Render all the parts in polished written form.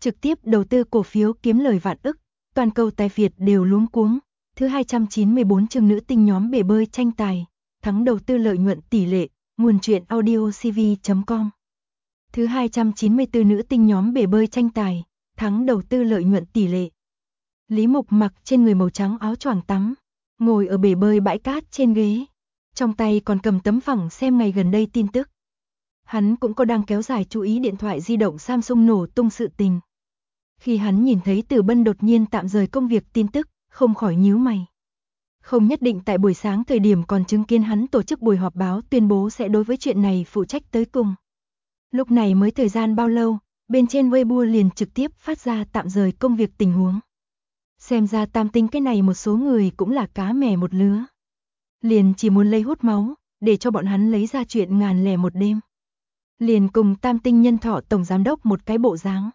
trực tiếp đầu tư cổ phiếu kiếm lời vạn ức, toàn cầu tài Việt đều luống cuống. Thứ 294 chương nữ tinh nhóm bể bơi tranh tài, thắng đầu tư lợi nhuận tỷ lệ, nguồn truyện audiocv.com. Thứ 294 nữ tinh nhóm bể bơi tranh tài, thắng đầu tư lợi nhuận tỷ lệ. Lý Mục mặc trên người màu trắng áo choàng tắm, ngồi ở bể bơi bãi cát trên ghế, trong tay còn cầm tấm phẳng xem ngày gần đây tin tức. Hắn cũng có đang kéo dài chú ý điện thoại di động Samsung nổ tung sự tình. Khi hắn nhìn thấy Từ Bân đột nhiên tạm rời công việc tin tức, không khỏi nhíu mày. Không nhất định tại buổi sáng thời điểm còn chứng kiến hắn tổ chức buổi họp báo tuyên bố sẽ đối với chuyện này phụ trách tới cùng. Lúc này mới thời gian bao lâu, bên trên Weibo liền trực tiếp phát ra tạm rời công việc tình huống. Xem ra Tam Tinh cái này một số người cũng là cá mè một lứa. Liền chỉ muốn lấy hút máu, để cho bọn hắn lấy ra chuyện ngàn lẻ một đêm. Liền cùng Tam Tinh nhân thọ tổng giám đốc một cái bộ dáng.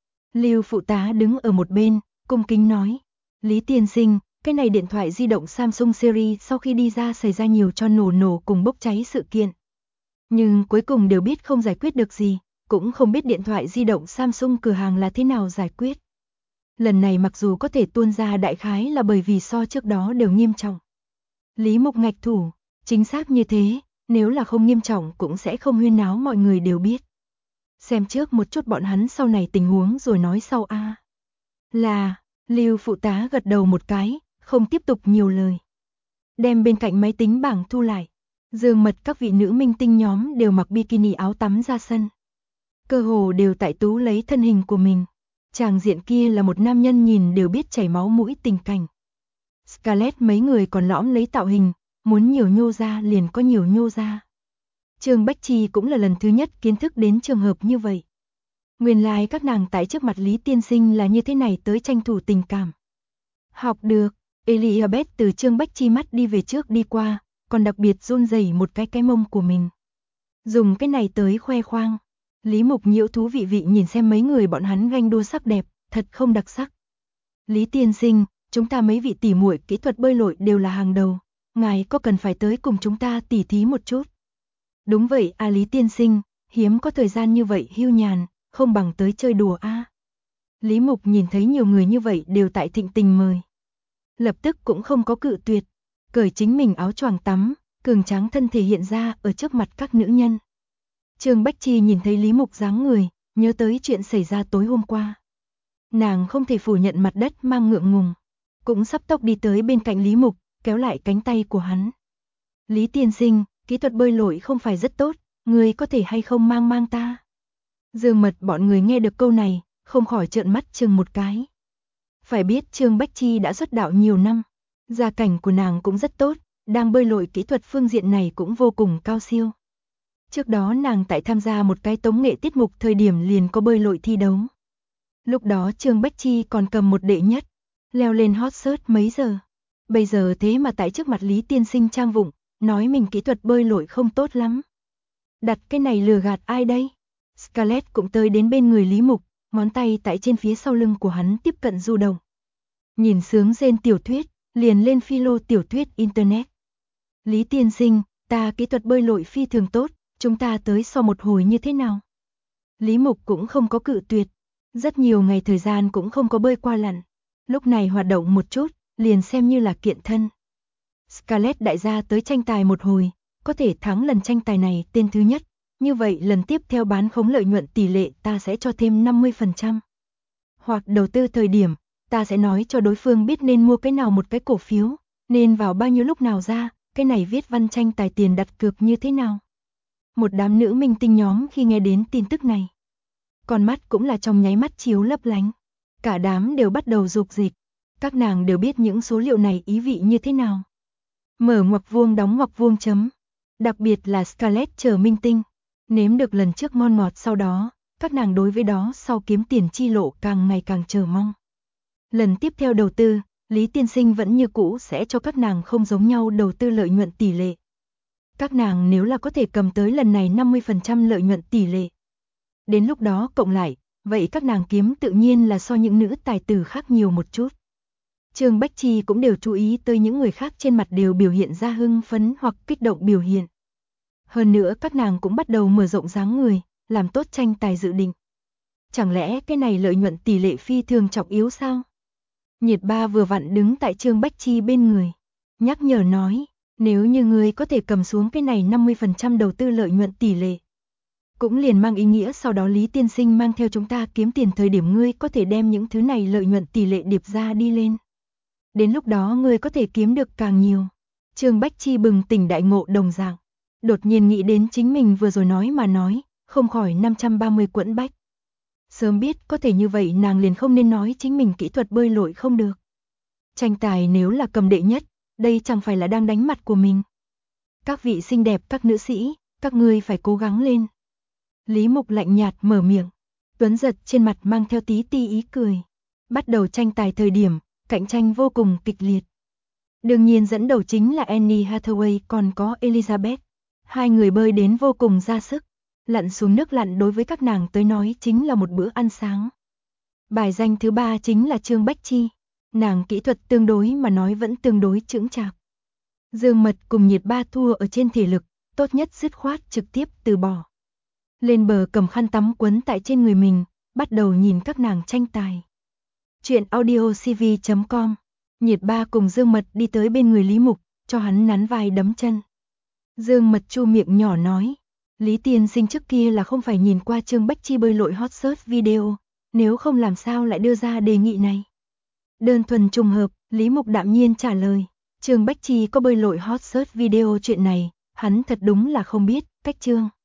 Lưu phụ tá đứng ở một bên, cung kính nói. Lý tiên sinh, cái này điện thoại di động Samsung series sau khi đi ra xảy ra nhiều cho nổ cùng bốc cháy sự kiện. Nhưng cuối cùng đều biết không giải quyết được gì, cũng không biết điện thoại di động Samsung cửa hàng là thế nào giải quyết. Lần này mặc dù có thể tuôn ra đại khái là bởi vì so trước đó đều nghiêm trọng. Lý Mục ngạch thủ, chính xác như thế, nếu là không nghiêm trọng cũng sẽ không huyên náo mọi người đều biết. Xem trước một chút bọn hắn sau này tình huống rồi nói sau a. Là, Lưu phụ tá gật đầu một cái, không tiếp tục nhiều lời. Đem bên cạnh máy tính bảng thu lại. Dương mật các vị nữ minh tinh nhóm đều mặc bikini áo tắm ra sân. Cơ hồ đều tại tú lấy thân hình của mình. Tràng diện kia là một nam nhân nhìn đều biết chảy máu mũi tình cảnh. Scarlett mấy người còn lõm lấy tạo hình, muốn nhiều nhô ra liền có nhiều nhô ra. Trương Bách Chi cũng là lần thứ nhất kiến thức đến trường hợp như vậy. Nguyên lai các nàng tại trước mặt Lý tiên sinh là như thế này tới tranh thủ tình cảm. Học được, Elizabeth từ Trương Bách Chi mắt đi về trước đi qua, còn đặc biệt run rẩy một cái mông của mình. Dùng cái này tới khoe khoang. Lý Mục nhiễu thú vị nhìn xem mấy người bọn hắn ganh đua sắc đẹp, thật không đặc sắc. Lý tiên sinh, chúng ta mấy vị tỷ muội kỹ thuật bơi lội đều là hàng đầu, ngài có cần phải tới cùng chúng ta tỉ thí một chút? Đúng vậy à Lý tiên sinh, hiếm có thời gian như vậy hưu nhàn, không bằng tới chơi đùa a. Lý Mục nhìn thấy nhiều người như vậy đều tại thịnh tình mời. Lập tức cũng không có cự tuyệt, cởi chính mình áo choàng tắm, cường tráng thân thể hiện ra ở trước mặt các nữ nhân. Trương Bách Chi nhìn thấy Lý Mục dáng người, nhớ tới chuyện xảy ra tối hôm qua. Nàng không thể phủ nhận mặt đất mang ngượng ngùng, cũng sắp tốc đi tới bên cạnh Lý Mục, kéo lại cánh tay của hắn. Lý tiên sinh, kỹ thuật bơi lội không phải rất tốt, người có thể hay không mang ta? Dương mật bọn người nghe được câu này, không khỏi trợn mắt chừng một cái. Phải biết Trương Bách Chi đã xuất đạo nhiều năm, gia cảnh của nàng cũng rất tốt, đang bơi lội kỹ thuật phương diện này cũng vô cùng cao siêu. Trước đó nàng tại tham gia một cái tống nghệ tiết mục thời điểm liền có bơi lội thi đấu. Lúc đó Trương Bách Chi còn cầm một đệ nhất, leo lên hot search mấy giờ. Bây giờ thế mà tại trước mặt Lý tiên sinh trang vụng, nói mình kỹ thuật bơi lội không tốt lắm. Đặt cái này lừa gạt ai đây? Scarlett cũng tới đến bên người Lý Mục, ngón tay tại trên phía sau lưng của hắn tiếp cận du động. Nhìn sướng rên tiểu thuyết, liền lên philo tiểu thuyết internet. Lý tiên sinh, ta kỹ thuật bơi lội phi thường tốt, chúng ta tới so một hồi như thế nào? Lý Mục cũng không có cự tuyệt, rất nhiều ngày thời gian cũng không có bơi qua lặn. Lúc này hoạt động một chút, liền xem như là kiện thân. Scarlett đại gia tới tranh tài một hồi, có thể thắng lần tranh tài này tên thứ nhất. Như vậy lần tiếp theo bán khống lợi nhuận tỷ lệ ta sẽ cho thêm 50%. Hoặc đầu tư thời điểm, ta sẽ nói cho đối phương biết nên mua cái nào một cái cổ phiếu, nên vào bao nhiêu lúc nào ra, cái này viết văn tranh tài tiền đặt cược như thế nào. Một đám nữ minh tinh nhóm khi nghe đến tin tức này, con mắt cũng là trong nháy mắt chiếu lấp lánh. Cả đám đều bắt đầu rục dịch, các nàng đều biết những số liệu này ý vị như thế nào. Mở ngoặc vuông đóng ngoặc vuông chấm. Đặc biệt là Scarlett chờ minh tinh. Nếm được lần trước ngon ngọt sau đó, các nàng đối với đó sau kiếm tiền chi lộ càng ngày càng chờ mong. Lần tiếp theo đầu tư, Lý tiên sinh vẫn như cũ sẽ cho các nàng không giống nhau đầu tư lợi nhuận tỷ lệ. Các nàng nếu là có thể cầm tới lần này 50% lợi nhuận tỷ lệ. Đến lúc đó cộng lại, vậy các nàng kiếm tự nhiên là so những nữ tài tử khác nhiều một chút. Trương Bách Chi cũng đều chú ý tới những người khác trên mặt đều biểu hiện ra hưng phấn hoặc kích động biểu hiện. Hơn nữa các nàng cũng bắt đầu mở rộng dáng người, làm tốt tranh tài dự định. Chẳng lẽ cái này lợi nhuận tỷ lệ phi thường trọng yếu sao? Nhiệt Ba vừa vặn đứng tại Trương Bách Chi bên người, nhắc nhở nói, nếu như ngươi có thể cầm xuống cái này 50% đầu tư lợi nhuận tỷ lệ, cũng liền mang ý nghĩa sau đó Lý tiên sinh mang theo chúng ta kiếm tiền thời điểm ngươi có thể đem những thứ này lợi nhuận tỷ lệ điệp ra đi lên. Đến lúc đó ngươi có thể kiếm được càng nhiều. Trương Bách Chi bừng tỉnh đại ngộ đồng dạng, đột nhiên nghĩ đến chính mình vừa rồi nói, không khỏi 530 quẫn bách. Sớm biết có thể như vậy nàng liền không nên nói chính mình kỹ thuật bơi lội không được. Tranh tài nếu là cầm đệ nhất, đây chẳng phải là đang đánh mặt của mình. Các vị xinh đẹp các nữ sĩ, các ngươi phải cố gắng lên. Lý Mục lạnh nhạt mở miệng, Tuấn Giật trên mặt mang theo tí ti ý cười. Bắt đầu tranh tài thời điểm, cạnh tranh vô cùng kịch liệt. Đương nhiên dẫn đầu chính là Annie Hathaway còn có Elizabeth. Hai người bơi đến vô cùng ra sức. Lặn xuống nước lặn đối với các nàng tới nói chính là một bữa ăn sáng. Bài danh thứ 3 chính là Trương Bách Chi. Nàng kỹ thuật tương đối mà nói vẫn tương đối chững chạc. Dương Mật cùng Nhiệt Ba thua ở trên thể lực, tốt nhất dứt khoát trực tiếp từ bỏ. Lên bờ cầm khăn tắm quấn tại trên người mình, bắt đầu nhìn các nàng tranh tài. Chuyện audiocv.com. Nhiệt Ba cùng Dương Mật đi tới bên người Lý Mục, cho hắn nắn vai đấm chân. Dương Mật chu miệng nhỏ nói, Lý tiên sinh trước kia là không phải nhìn qua Trương Bách Chi bơi lội hot search video, nếu không làm sao lại đưa ra đề nghị này. Đơn thuần trùng hợp, Lý Mục đạm nhiên trả lời, Trương Bách Chi có bơi lội hot search video chuyện này, hắn thật đúng là không biết, cách Trương